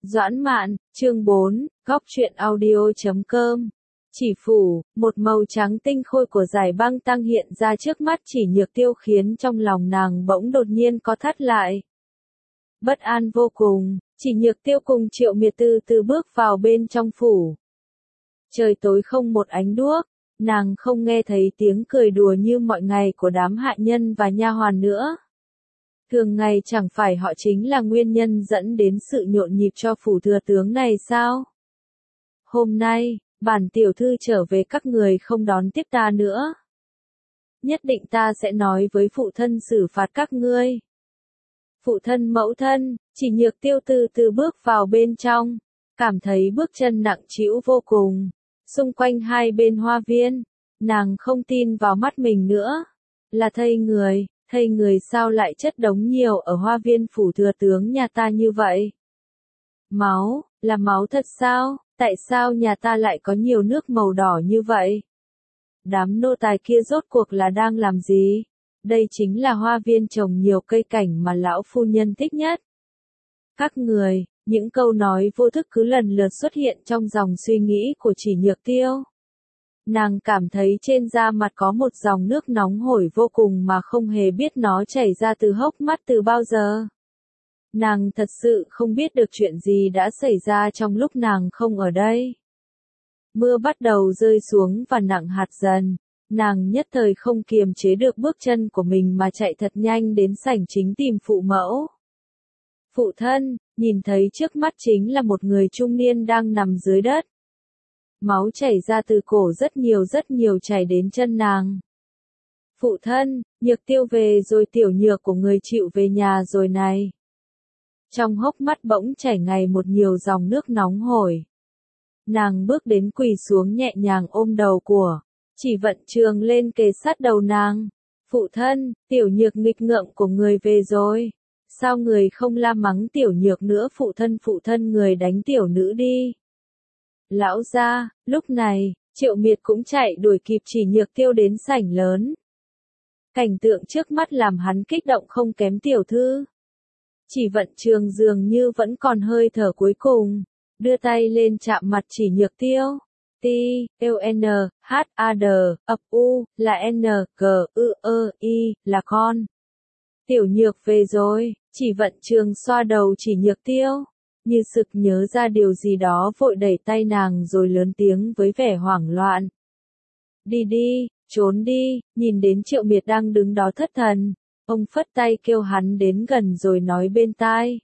Doãn Mạn, chương 4, góc truyện audio.com. Chỉ phủ, một màu trắng tinh khôi của dải băng tăng hiện ra trước mắt Chỉ Nhược Tiêu khiến trong lòng nàng bỗng đột nhiên co thắt lại. Bất an vô cùng, Chỉ Nhược Tiêu cùng Triệu Miệt từ từ bước vào bên trong phủ. Trời tối không một ánh đuốc, nàng không nghe thấy tiếng cười đùa như mọi ngày của đám hạ nhân và nha hoàn nữa. Thường ngày chẳng phải họ chính là nguyên nhân dẫn đến sự nhộn nhịp cho phủ thừa tướng này sao? Hôm nay, bản tiểu thư trở về các người không đón tiếp ta nữa. Nhất định ta sẽ nói với phụ thân xử phạt các ngươi. Phụ thân mẫu thân, Chỉ Nhược Tiêu từ từ bước vào bên trong, cảm thấy bước chân nặng trĩu vô cùng. Xung quanh hai bên hoa viên, nàng không tin vào mắt mình nữa. Là thây người sao lại chất đống nhiều ở hoa viên phủ thừa tướng nhà ta như vậy? Máu, là máu thật sao? Tại sao nhà ta lại có nhiều nước màu đỏ như vậy? Đám nô tài kia rốt cuộc là đang làm gì? Đây chính là hoa viên trồng nhiều cây cảnh mà lão phu nhân thích nhất. Các người, những câu nói vô thức cứ lần lượt xuất hiện trong dòng suy nghĩ của Chỉ Nhược Tiêu. Nàng cảm thấy trên da mặt có một dòng nước nóng hổi vô cùng mà không hề biết nó chảy ra từ hốc mắt từ bao giờ. Nàng thật sự không biết được chuyện gì đã xảy ra trong lúc nàng không ở đây. Mưa bắt đầu rơi xuống và nặng hạt dần. Nàng nhất thời không kiềm chế được bước chân của mình mà chạy thật nhanh đến sảnh chính tìm phụ mẫu. Phụ thân, nhìn thấy trước mắt chính là một người trung niên đang nằm dưới đất. Máu chảy ra từ cổ rất nhiều chảy đến chân nàng. Phụ thân, Nhược Tiêu về rồi, tiểu Nhược của người chịu về nhà rồi này. Trong hốc mắt bỗng chảy ngày một nhiều dòng nước nóng hổi. Nàng bước đến quỳ xuống nhẹ nhàng ôm đầu của Chỉ Vận Trường lên kề sát đầu nàng. Phụ thân, tiểu Nhược nghịch ngợm của người về rồi. Sao người không la mắng tiểu Nhược nữa? Phụ thân người đánh tiểu nữ đi. Lão gia, lúc này, Triệu Miệt cũng chạy đuổi kịp Chỉ Nhược Tiêu đến sảnh lớn. Cảnh tượng trước mắt làm hắn kích động không kém tiểu thư. Chỉ Vận Trường dường như vẫn còn hơi thở cuối cùng, đưa tay lên chạm mặt Chỉ Nhược Tiêu. T-L-N-H-A-D, ập U, là N-G-U-E-I, là con. Tiểu Nhược về rồi, Chỉ Vận Trường xoa đầu Chỉ Nhược Tiêu. Như sực nhớ ra điều gì đó vội đẩy tay nàng rồi lớn tiếng với vẻ hoảng loạn. Đi đi, trốn đi, nhìn đến Triệu Miệt đang đứng đó thất thần. Ông phất tay kêu hắn đến gần rồi nói bên tai.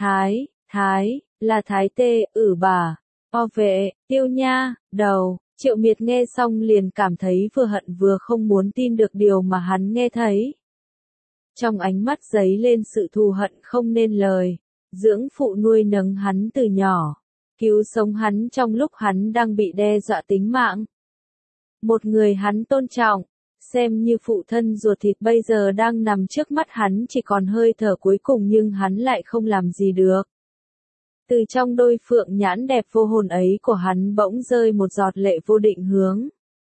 Thái, là Thái tê, bà. O vệ, Tiêu nha, đầu. Triệu Miệt nghe xong liền cảm thấy vừa hận vừa không muốn tin được điều mà hắn nghe thấy. Trong ánh mắt dấy lên sự thù hận không nên lời. Dưỡng phụ nuôi nấng hắn từ nhỏ, cứu sống hắn trong lúc hắn đang bị đe dọa tính mạng. Một người hắn tôn trọng, xem như phụ thân ruột thịt bây giờ đang nằm trước mắt hắn chỉ còn hơi thở cuối cùng nhưng hắn lại không làm gì được. Từ trong đôi phượng nhãn đẹp vô hồn ấy của hắn bỗng rơi một giọt lệ vô định hướng.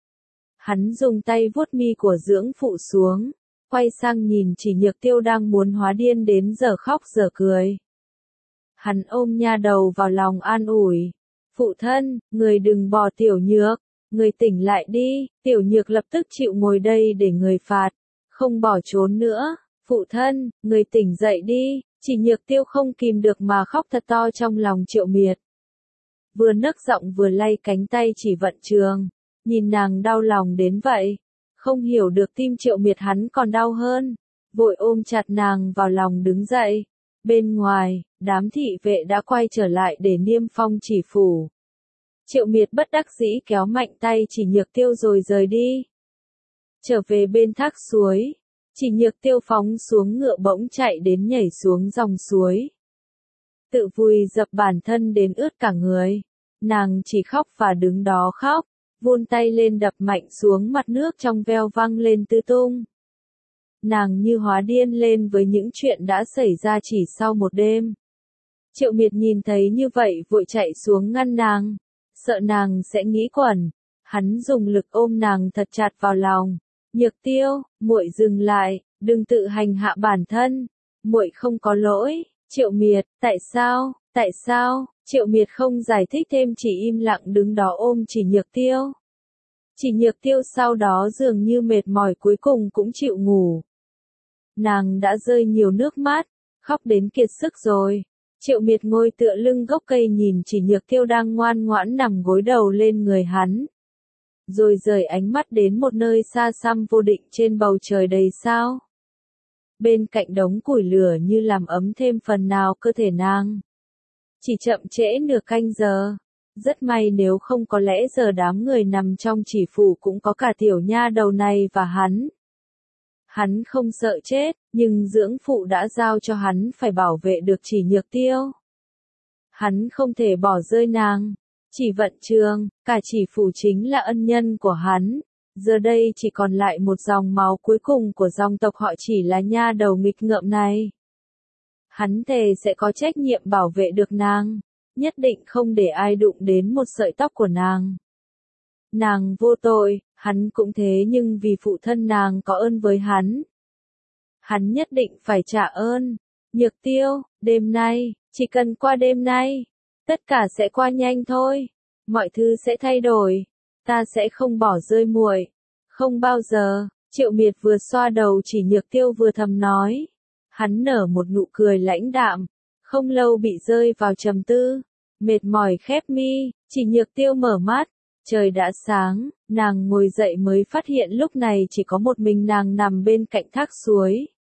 Hắn dùng tay vuốt mi của dưỡng phụ xuống, quay sang nhìn Chỉ Nhược Tiêu đang muốn hóa điên đến giờ khóc giờ cười. Hắn ôm nha đầu vào lòng an ủi. Phụ thân, người đừng bỏ tiểu Nhược, người tỉnh lại đi. Tiểu Nhược lập tức chịu ngồi đây để người phạt, không bỏ trốn nữa. Phụ thân, người tỉnh dậy đi. Chỉ Nhược Tiêu không kìm được mà khóc thật to trong lòng Triệu Miệt. Vừa nấc giọng vừa lay cánh tay Chỉ Vận Trường, nhìn nàng đau lòng đến vậy. Không hiểu được tim Triệu Miệt hắn còn đau hơn, vội ôm chặt nàng vào lòng đứng dậy. Bên ngoài, đám thị vệ đã quay trở lại để niêm phong Chỉ phủ. Triệu Miệt bất đắc dĩ kéo mạnh tay Chỉ Nhược Tiêu rồi rời đi. Trở về bên thác suối, Chỉ Nhược Tiêu phóng xuống ngựa bỗng chạy đến nhảy xuống dòng suối. Tự vùi dập bản thân đến ướt cả người. Nàng chỉ khóc và đứng đó khóc, vươn tay lên đập mạnh xuống mặt nước trong veo văng lên tứ tung. Nàng như hóa điên lên với những chuyện đã xảy ra chỉ sau một đêm. Triệu Miệt nhìn thấy như vậy vội chạy xuống ngăn nàng, sợ nàng sẽ nghĩ quẩn. Hắn dùng lực ôm nàng thật chặt vào lòng. Nhược Tiêu, muội dừng lại, đừng tự hành hạ bản thân. Muội không có lỗi. Triệu Miệt, tại sao? Triệu Miệt không giải thích thêm, chỉ im lặng đứng đó ôm Chỉ Nhược Tiêu. Chỉ Nhược Tiêu sau đó dường như mệt mỏi cuối cùng cũng chịu ngủ. Nàng đã rơi nhiều nước mắt, khóc đến kiệt sức rồi. Triệu Miệt ngồi tựa lưng gốc cây nhìn Chỉ Nhược Tiêu đang ngoan ngoãn nằm gối đầu lên người hắn. Rồi rời ánh mắt đến một nơi xa xăm vô định trên bầu trời đầy sao. Bên cạnh đống củi lửa như làm ấm thêm phần nào cơ thể nàng. Chỉ chậm trễ nửa canh giờ. Rất may nếu không có lẽ giờ đám người nằm trong chỉ phủ cũng có cả tiểu nha đầu này và hắn. Hắn không sợ chết, nhưng dưỡng phụ đã giao cho hắn phải bảo vệ được Chỉ Nhược Tiêu. Hắn không thể bỏ rơi nàng. Chỉ Vận Trường, cả chỉ phủ chính là ân nhân của hắn. Giờ đây chỉ còn lại một dòng máu cuối cùng của dòng tộc họ Chỉ là nha đầu nghịch ngợm này. Hắn thề sẽ có trách nhiệm bảo vệ được nàng. Nhất định không để ai đụng đến một sợi tóc của nàng. Nàng vô tội, hắn cũng thế, nhưng vì phụ thân nàng có ơn với hắn. Hắn nhất định phải trả ơn. Nhược Tiêu, đêm nay, chỉ cần qua đêm nay, tất cả sẽ qua nhanh thôi. Mọi thứ sẽ thay đổi. Ta sẽ không bỏ rơi muội. Không bao giờ. Triệu Miệt vừa xoa đầu Chỉ Nhược Tiêu vừa thầm nói. Hắn nở một nụ cười lãnh đạm. Không lâu bị rơi vào trầm tư. Mệt mỏi khép mi, Chỉ Nhược Tiêu mở mắt. Trời đã sáng, nàng ngồi dậy mới phát hiện lúc này chỉ có một mình nàng nằm bên cạnh thác suối.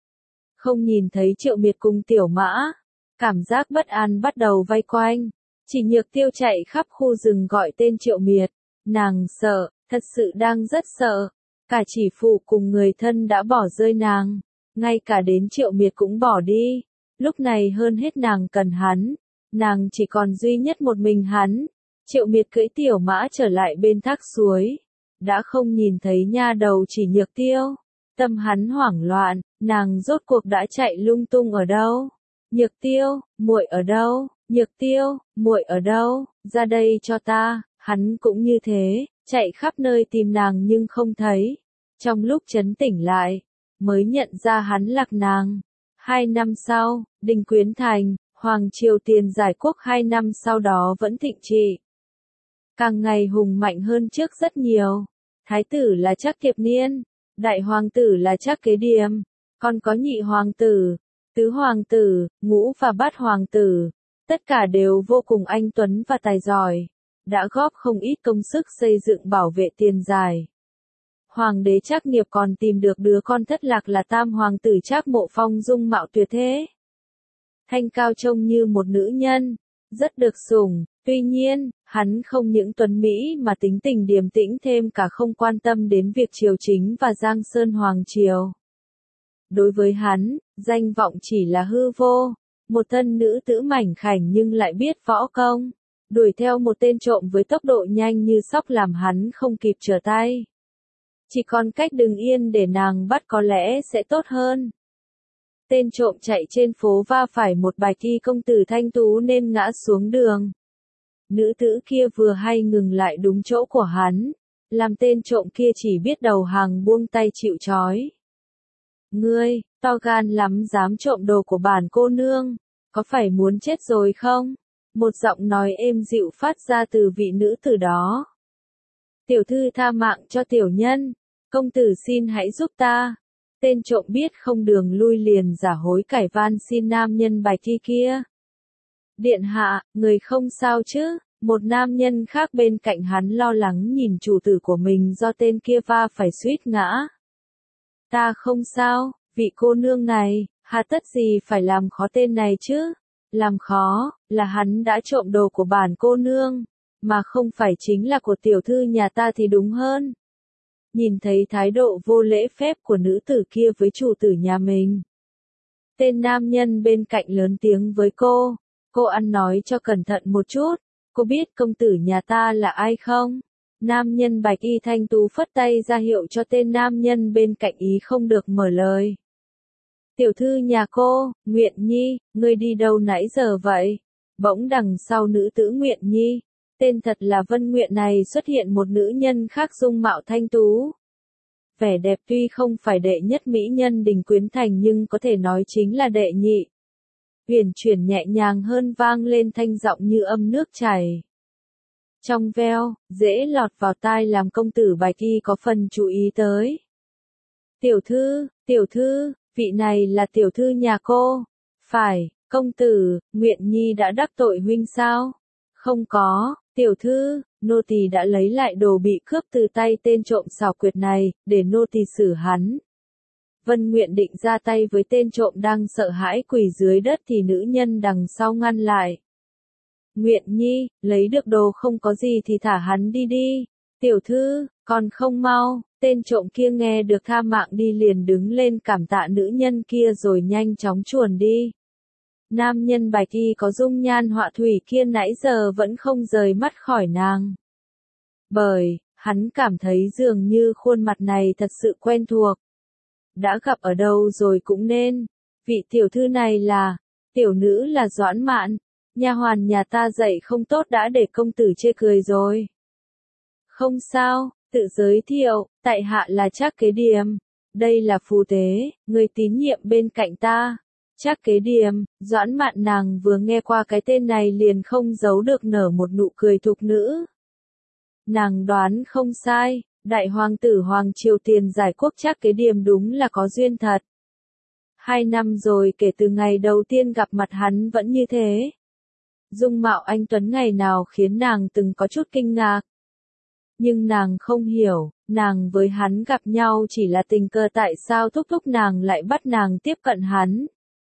Không nhìn thấy Triệu Miệt cùng Tiểu Mã. Cảm giác bất an bắt đầu vây quanh. Chỉ Nhược Tiêu chạy khắp khu rừng gọi tên Triệu Miệt. Nàng sợ, thật sự đang rất sợ. Cả chỉ phụ cùng người thân đã bỏ rơi nàng. Ngay cả đến Triệu Miệt cũng bỏ đi. Lúc này hơn hết nàng cần hắn. Nàng chỉ còn duy nhất một mình hắn. Triệu Miệt cưỡi Tiểu Mã trở lại bên thác suối. Đã không nhìn thấy nha đầu Chỉ Nhược Tiêu. Tâm hắn hoảng loạn, nàng rốt cuộc đã chạy lung tung ở đâu? Nhược Tiêu, muội ở đâu? Nhược Tiêu, muội ở đâu? Ra đây cho ta. Hắn cũng như thế, chạy khắp nơi tìm nàng nhưng không thấy. Trong lúc trấn tỉnh lại, mới nhận ra hắn lạc nàng. 2 năm sau, Đình Quyến Thành, Hoàng Triều Tiền Giải Quốc 2 năm sau đó vẫn thịnh trị. Càng ngày hùng mạnh hơn trước rất nhiều. Thái tử là Trác Kiệp Niên, đại hoàng tử là Trác Kế Điềm, còn có nhị hoàng tử, tứ hoàng tử, ngũ và bát hoàng tử. Tất cả đều vô cùng anh tuấn và tài giỏi. Đã góp không ít công sức xây dựng bảo vệ Tiền Giải. Hoàng đế Trác Nghiệp còn tìm được đứa con thất lạc là tam hoàng tử Trác Mộ Phong dung mạo tuyệt thế. Thanh cao trông như một nữ nhân, rất được sủng. Tuy nhiên, hắn không những tuấn mỹ mà tính tình điềm tĩnh, thêm cả không quan tâm đến việc triều chính và Giang Sơn Hoàng Triều. Đối với hắn, danh vọng chỉ là hư vô. Một thân nữ tử mảnh khảnh nhưng lại biết võ công. Đuổi theo một tên trộm với tốc độ nhanh như sóc làm hắn không kịp trở tay. Chỉ còn cách đứng yên để nàng bắt có lẽ sẽ tốt hơn. Tên trộm chạy trên phố va phải một bài thi công tử thanh tú nên ngã xuống đường. Nữ tử kia vừa hay ngừng lại đúng chỗ của hắn, làm tên trộm kia chỉ biết đầu hàng buông tay chịu trói. Ngươi, to gan lắm dám trộm đồ của bản cô nương, có phải muốn chết rồi không? Một giọng nói êm dịu phát ra từ vị nữ tử đó. Tiểu thư tha mạng cho tiểu nhân, công tử xin hãy giúp ta. Tên trộm biết không đường lui liền giả hối cải van xin nam nhân bài thi kia. Điện hạ, người không sao chứ? Một nam nhân khác bên cạnh hắn lo lắng nhìn chủ tử của mình do tên kia va phải suýt ngã. Ta không sao, vị cô nương này, hà tất gì phải làm khó tên này chứ? Làm khó, là hắn đã trộm đồ của bản cô nương, mà không phải chính là của tiểu thư nhà ta thì đúng hơn. Nhìn thấy thái độ vô lễ phép của nữ tử kia với chủ tử nhà mình. Tên nam nhân bên cạnh lớn tiếng với cô ăn nói cho cẩn thận một chút, cô biết công tử nhà ta là ai không? Nam nhân bạch y thanh tú phất tay ra hiệu cho tên nam nhân bên cạnh ý không được mở lời. Tiểu thư nhà cô, Nguyện Nhi, ngươi đi đâu nãy giờ vậy? Bỗng đằng sau nữ tử Nguyện Nhi, tên thật là Vân Nguyện này xuất hiện một nữ nhân khác dung mạo thanh tú. Vẻ đẹp tuy không phải đệ nhất mỹ nhân Đình Quyến Thành nhưng có thể nói chính là đệ nhị. huyền chuyển nhẹ nhàng hơn vang lên thanh giọng như âm nước chảy. Trong veo, dễ lọt vào tai làm công tử Bạch Y có phần chú ý tới. Tiểu thư, vị này là tiểu thư nhà cô. Phải, công tử, Nguyện Nhi đã đắc tội huynh sao? Không có, tiểu thư, nô tỳ đã lấy lại đồ bị cướp từ tay tên trộm xảo quyệt này, để nô tỳ xử hắn. Vân Nguyện định ra tay với tên trộm đang sợ hãi quỳ dưới đất thì nữ nhân đằng sau ngăn lại. Nguyện Nhi, lấy được đồ không có gì thì thả hắn đi đi. Tiểu thư, còn không mau. Tên trộm kia nghe được tha mạng đi liền đứng lên cảm tạ nữ nhân kia rồi nhanh chóng chuồn đi. Nam nhân Bạch Y có dung nhan họa thủy kia nãy giờ vẫn không rời mắt khỏi nàng. Bởi, hắn cảm thấy dường như khuôn mặt này thật sự quen thuộc. Đã gặp ở đâu rồi cũng nên. Vị tiểu thư này là, tiểu nữ là Doãn Mạn, nha hoàn nhà ta dạy không tốt đã để công tử chê cười rồi. Không sao, tự giới thiệu, tại hạ là Trác Kế Điềm, đây là Phù Tế, người tín nhiệm bên cạnh ta. Trác Kế Điềm, Doãn Mạn nàng vừa nghe qua cái tên này liền không giấu được nở một nụ cười thục nữ. Nàng đoán không sai, đại hoàng tử Hoàng Triều Tiền Giải Quốc Trác Kế Điềm đúng là có duyên thật. 2 năm rồi kể từ ngày đầu tiên gặp mặt hắn vẫn như thế. Dung mạo anh tuấn ngày nào khiến nàng từng có chút kinh ngạc. Nhưng nàng không hiểu, nàng với hắn gặp nhau chỉ là tình cờ tại sao thúc thúc nàng lại bắt nàng tiếp cận hắn.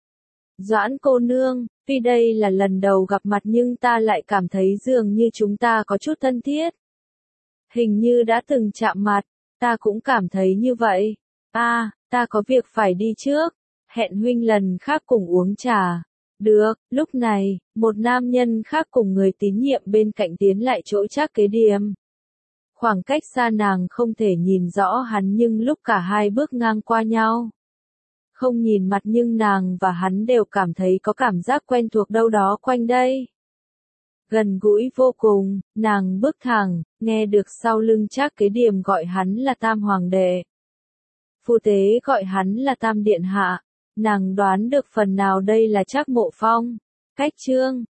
Doãn cô nương, tuy đây là lần đầu gặp mặt nhưng ta lại cảm thấy dường như chúng ta có chút thân thiết. Hình như đã từng chạm mặt, ta cũng cảm thấy như vậy. Ta có việc phải đi trước, hẹn huynh lần khác cùng uống trà. Được, lúc này, một nam nhân khác cùng người tín nhiệm bên cạnh tiến lại chỗ Trác Kế Điềm. Khoảng cách xa nàng không thể nhìn rõ hắn nhưng lúc cả hai bước ngang qua nhau. Không nhìn mặt nhưng nàng và hắn đều cảm thấy có cảm giác quen thuộc đâu đó quanh đây. Gần gũi vô cùng, nàng bước thẳng, nghe được sau lưng Trác Kế Điềm gọi hắn là Tam Hoàng đệ. Phù Tế gọi hắn là Tam Điện Hạ. Nàng đoán được phần nào đây là Trác Mộ Phong. Cách chương